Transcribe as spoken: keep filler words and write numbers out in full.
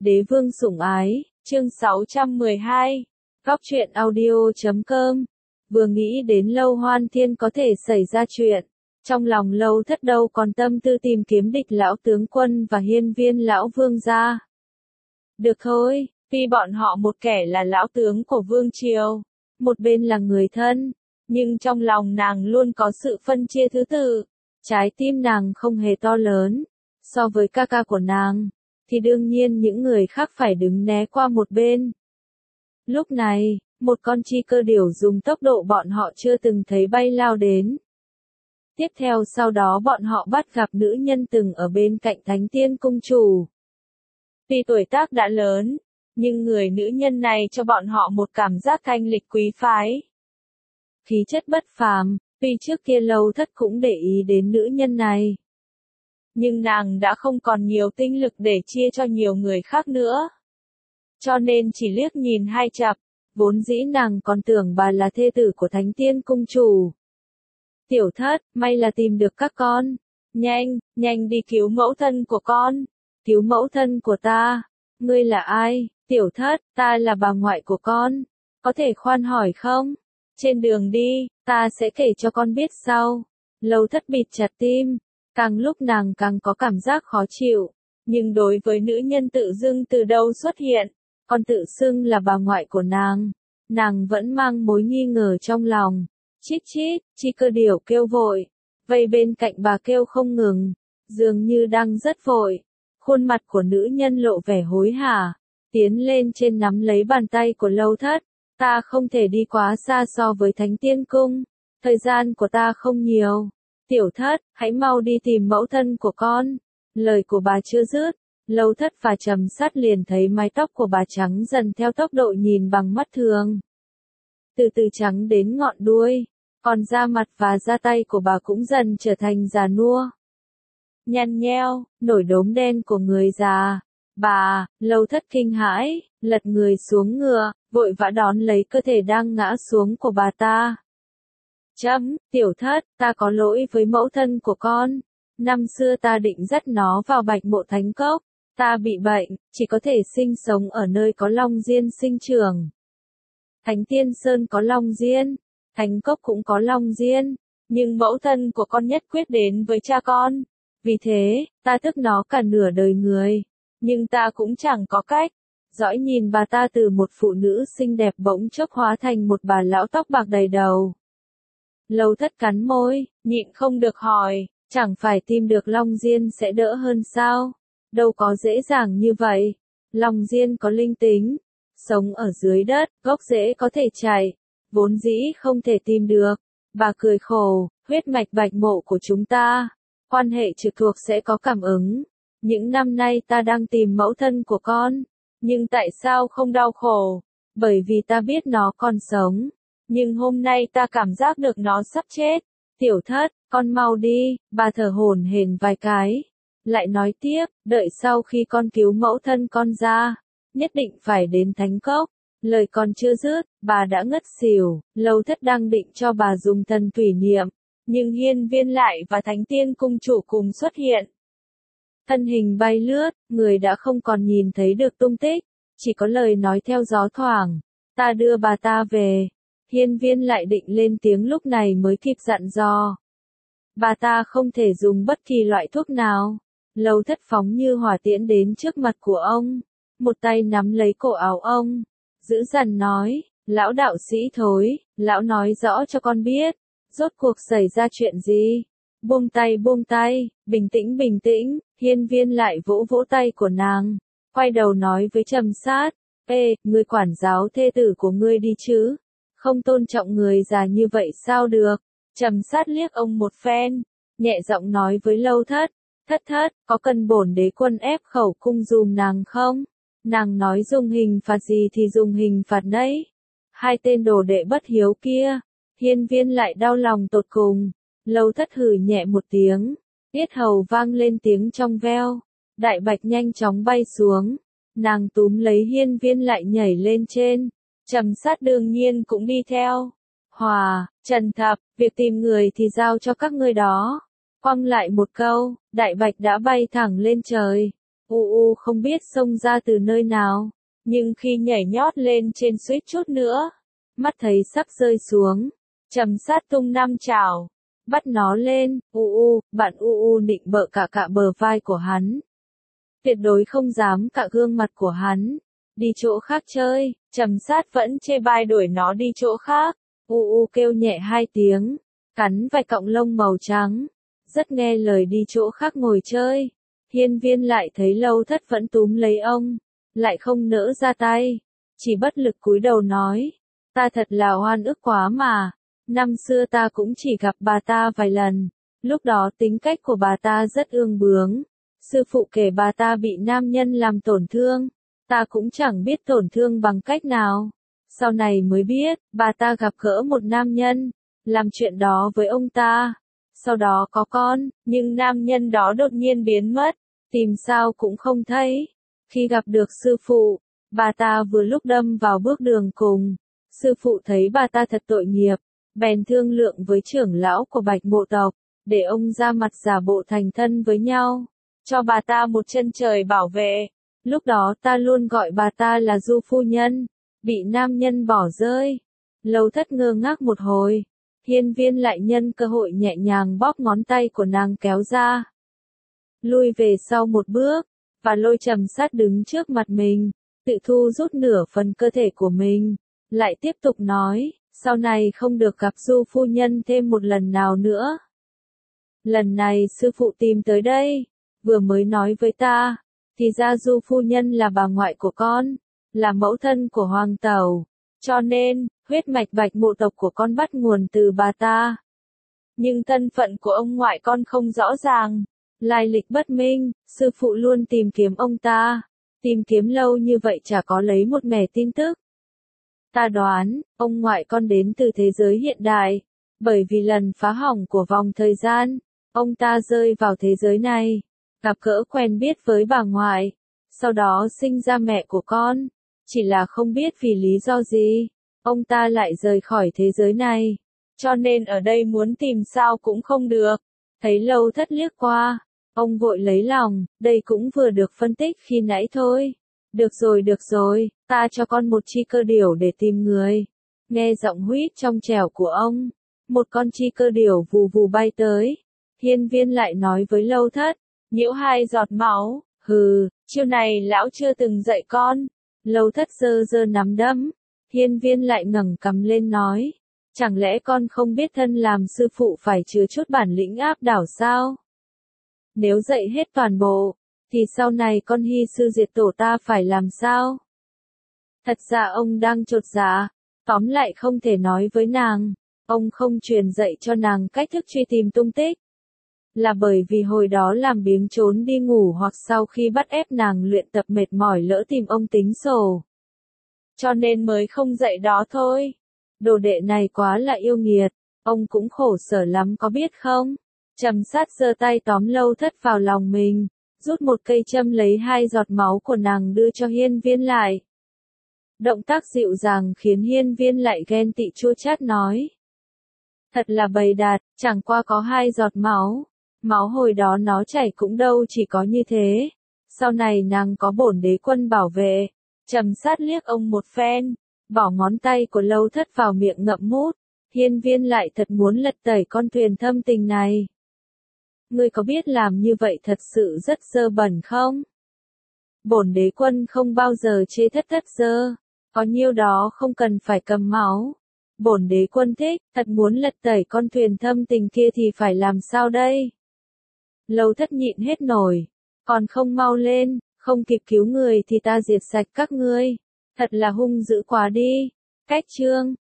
Đế vương sủng ái, chương sáu trăm mười hai, góc truyện audio chấm com. Vừa nghĩ đến Lâu Hoan Thiên có thể xảy ra chuyện, trong lòng Lâu Thất đâu còn tâm tư tìm kiếm địch lão tướng quân và hiên viên lão vương gia. Được thôi, vì bọn họ một kẻ là lão tướng của vương triều, một bên là người thân, nhưng trong lòng nàng luôn có sự phân chia thứ tự. Trái tim nàng không hề to lớn, so với ca ca của nàng, thì đương nhiên những người khác phải đứng né qua một bên. Lúc này, một con chi cơ điểu dùng tốc độ bọn họ chưa từng thấy bay lao đến. Tiếp theo sau đó bọn họ bắt gặp nữ nhân từng ở bên cạnh Thánh Tiên Cung Chủ. Tuy tuổi tác đã lớn, nhưng người nữ nhân này cho bọn họ một cảm giác thanh lịch quý phái. Khí chất bất phàm, tuy trước kia Lâu Thất cũng để ý đến nữ nhân này. Nhưng nàng đã không còn nhiều tinh lực để chia cho nhiều người khác nữa. Cho nên chỉ liếc nhìn hai chặp, vốn dĩ nàng còn tưởng bà là thê tử của Thánh Tiên Cung Chủ. Tiểu Thất, may là tìm được các con. Nhanh, nhanh đi cứu mẫu thân của con. Cứu mẫu thân của ta. Ngươi là ai? Tiểu Thất, ta là bà ngoại của con. Có thể khoan hỏi không? Trên đường đi, ta sẽ kể cho con biết sau. Lâu Thất bịt chặt tim. Càng lúc nàng càng có cảm giác khó chịu. Nhưng đối với nữ nhân tự dưng từ đâu xuất hiện, còn tự xưng là bà ngoại của nàng, nàng vẫn mang mối nghi ngờ trong lòng. Chít chít, chi cơ điểu kêu vội. Vây bên cạnh bà kêu không ngừng. Dường như đang rất vội. Khuôn mặt của nữ nhân lộ vẻ hối hả. Tiến lên trên nắm lấy bàn tay của Lâu Thất. Ta không thể đi quá xa so với Thánh Tiên Cung. Thời gian của ta không nhiều. Tiểu Thất, hãy mau đi tìm mẫu thân của con. Lời của bà chưa dứt. Lâu Thất và Trầm Sát liền thấy mái tóc của bà trắng dần theo tốc độ nhìn bằng mắt thường. Từ từ trắng đến ngọn đuôi. Còn da mặt và da tay của bà cũng dần trở thành già nua. Nhăn nheo, nổi đốm đen của người già. Bà, Lâu Thất kinh hãi, lật người xuống ngựa, vội vã đón lấy cơ thể đang ngã xuống của bà ta. Chấm, Tiểu Thất, ta có lỗi với mẫu thân của con. Năm xưa ta định dắt nó vào Bạch Mộ Thánh Cốc. Ta bị bệnh, chỉ có thể sinh sống ở nơi có long diên sinh trưởng. Thánh Tiên Sơn có long diên, Thánh Cốc cũng có long diên, nhưng mẫu thân của con nhất quyết đến với cha con. Vì thế, ta tức nó cả nửa đời người, nhưng ta cũng chẳng có cách. Dõi nhìn bà ta từ một phụ nữ xinh đẹp bỗng chốc hóa thành một bà lão tóc bạc đầy đầu. Lâu Thất cắn môi, nhịn không được hỏi, chẳng phải tìm được long diên sẽ đỡ hơn sao? Đâu có dễ dàng như vậy. Long diên có linh tính, sống ở dưới đất, gốc rễ có thể chảy, vốn dĩ không thể tìm được. Bà cười khổ, huyết mạch bạch mộ của chúng ta, quan hệ trực thuộc sẽ có cảm ứng. Những năm nay ta đang tìm mẫu thân của con, nhưng tại sao không đau khổ? Bởi vì ta biết nó còn sống, nhưng hôm nay ta cảm giác được nó sắp chết. Tiểu Thất, con mau đi, bà thở hổn hển vài cái. Lại nói tiếp, đợi sau khi con cứu mẫu thân con ra, nhất định phải đến Thánh Cốc. Lời còn chưa dứt, bà đã ngất xỉu. Lâu Thất đang định cho bà dùng thần thủy niệm, nhưng hiên viên lại và Thánh Tiên Cung Chủ cùng xuất hiện. Thân hình bay lướt, người đã không còn nhìn thấy được tung tích, chỉ có lời nói theo gió thoảng. Ta đưa bà ta về. Hiên viên lại định lên tiếng lúc này mới kịp dặn dò. Bà ta không thể dùng bất kỳ loại thuốc nào. Lâu Thất phóng như hỏa tiễn đến trước mặt của ông, một tay nắm lấy cổ áo ông, dữ dằn nói, lão đạo sĩ thối, lão nói rõ cho con biết, rốt cuộc xảy ra chuyện gì? Buông tay buông tay, bình tĩnh bình tĩnh. Hiên viên lại vỗ vỗ tay của nàng, quay đầu nói với Trầm Sát, ê, ngươi quản giáo thê tử của ngươi đi chứ, không tôn trọng người già như vậy sao được? Trầm Sát liếc ông một phen, nhẹ giọng nói với Lâu Thất, Thất Thất, có cần bổn đế quân ép khẩu cung dùm nàng không? Nàng nói dùng hình phạt gì thì dùng hình phạt nấy. Hai tên đồ đệ bất hiếu kia. Hiên viên lại đau lòng tột cùng. Lâu Thất hừ nhẹ một tiếng, yết hầu vang lên tiếng trong veo. Đại bạch nhanh chóng bay xuống. Nàng túm lấy hiên viên lại nhảy lên trên. Trầm Sát đương nhiên cũng đi theo. Hòa, Trần Thập, việc tìm người thì giao cho các ngươi đó. Quăng lại một câu, đại bạch đã bay thẳng lên trời. u u không biết xông ra từ nơi nào, nhưng khi nhảy nhót lên trên suýt chút nữa, mắt thấy sắp rơi xuống, Trầm Sát tung năm chảo, bắt nó lên, u u, bạn u u nịnh bợ cả cả bờ vai của hắn. Tuyệt đối không dám cả gương mặt của hắn. Đi chỗ khác chơi, Trầm Sát vẫn chê bai đuổi nó đi chỗ khác. U u kêu nhẹ hai tiếng, cắn vài cọng lông màu trắng, rất nghe lời đi chỗ khác ngồi chơi. Hiên Viên lại thấy Lâu Thất vẫn túm lấy ông, lại không nỡ ra tay, chỉ bất lực cúi đầu nói, ta thật là oan ức quá mà, năm xưa ta cũng chỉ gặp bà ta vài lần, lúc đó tính cách của bà ta rất ương bướng, sư phụ kể bà ta bị nam nhân làm tổn thương, ta cũng chẳng biết tổn thương bằng cách nào. Sau này mới biết, bà ta gặp gỡ một nam nhân, làm chuyện đó với ông ta. Sau đó có con, nhưng nam nhân đó đột nhiên biến mất, tìm sao cũng không thấy. Khi gặp được sư phụ, bà ta vừa lúc đâm vào bước đường cùng. Sư phụ thấy bà ta thật tội nghiệp, bèn thương lượng với trưởng lão của Bạch Mộ tộc, để ông ra mặt giả bộ thành thân với nhau, cho bà ta một chân trời bảo vệ. Lúc đó ta luôn gọi bà ta là Du phu nhân, bị nam nhân bỏ rơi. Lâu Thất ngơ ngác một hồi, Hiên Viên lại nhân cơ hội nhẹ nhàng bóp ngón tay của nàng kéo ra, lui về sau một bước, và lôi Trầm Sát đứng trước mặt mình, tự thu rút nửa phần cơ thể của mình, lại tiếp tục nói, sau này không được gặp Du phu nhân thêm một lần nào nữa. Lần này sư phụ tìm tới đây, vừa mới nói với ta, thì ra Du phu nhân là bà ngoại của con, là mẫu thân của Hoàng Tẩu, cho nên, huyết mạch Bạch Mộ tộc của con bắt nguồn từ bà ta. Nhưng thân phận của ông ngoại con không rõ ràng, lai lịch bất minh, sư phụ luôn tìm kiếm ông ta, tìm kiếm lâu như vậy chả có lấy một mẻ tin tức. Ta đoán, ông ngoại con đến từ thế giới hiện đại, bởi vì lần phá hỏng của vòng thời gian, ông ta rơi vào thế giới này, gặp gỡ quen biết với bà ngoại, sau đó sinh ra mẹ của con, chỉ là không biết vì lý do gì, ông ta lại rời khỏi thế giới này, cho nên ở đây muốn tìm sao cũng không được. Thấy Lâu Thất liếc qua, ông vội lấy lòng, đây cũng vừa được phân tích khi nãy thôi. Được rồi được rồi, ta cho con một chi cơ điểu để tìm người. Nghe giọng huýt trong trẻo của ông, một con chi cơ điểu vù vù bay tới. Hiên Viên lại nói với Lâu Thất, nhiễu hai giọt máu, hừ, chiêu này lão chưa từng dạy con. Lâu Thất giơ giơ nắm đấm, Hiên Viên lại ngẩng cằm lên nói, chẳng lẽ con không biết thân làm sư phụ phải chứa chút bản lĩnh áp đảo sao? Nếu dạy hết toàn bộ, thì sau này con hy sư diệt tổ ta phải làm sao? Thật ra ông đang chột dạ, tóm lại không thể nói với nàng, ông không truyền dạy cho nàng cách thức truy tìm tung tích. Là bởi vì hồi đó làm biếng trốn đi ngủ hoặc sau khi bắt ép nàng luyện tập mệt mỏi lỡ tìm ông tính sổ. Cho nên mới không dạy đó thôi. Đồ đệ này quá là yêu nghiệt, ông cũng khổ sở lắm có biết không? Trầm Sát giơ tay tóm Lâu Thất vào lòng mình, rút một cây châm lấy hai giọt máu của nàng đưa cho Hiên Viên lại. Động tác dịu dàng khiến Hiên Viên lại ghen tị chua chát nói. Thật là bầy đạt, chẳng qua có hai giọt máu. Máu hồi đó nó chảy cũng đâu chỉ có như thế. Sau này nàng có bổn đế quân bảo vệ. Trầm Sát liếc ông một phen, bỏ ngón tay của Lâu Thất vào miệng ngậm mút. Hiên Viên lại thật muốn lật tẩy con thuyền thâm tình này. Ngươi có biết làm như vậy thật sự rất dơ bẩn không? Bổn đế quân không bao giờ chê Thất Thất dơ, có nhiêu đó không cần phải cầm máu. Bổn đế quân thích, thật muốn lật tẩy con thuyền thâm tình kia thì phải làm sao đây? Lâu Thất nhịn hết nổi, còn không mau lên, không kịp cứu người thì ta diệt sạch các ngươi. Thật là hung dữ quá đi. Cách chương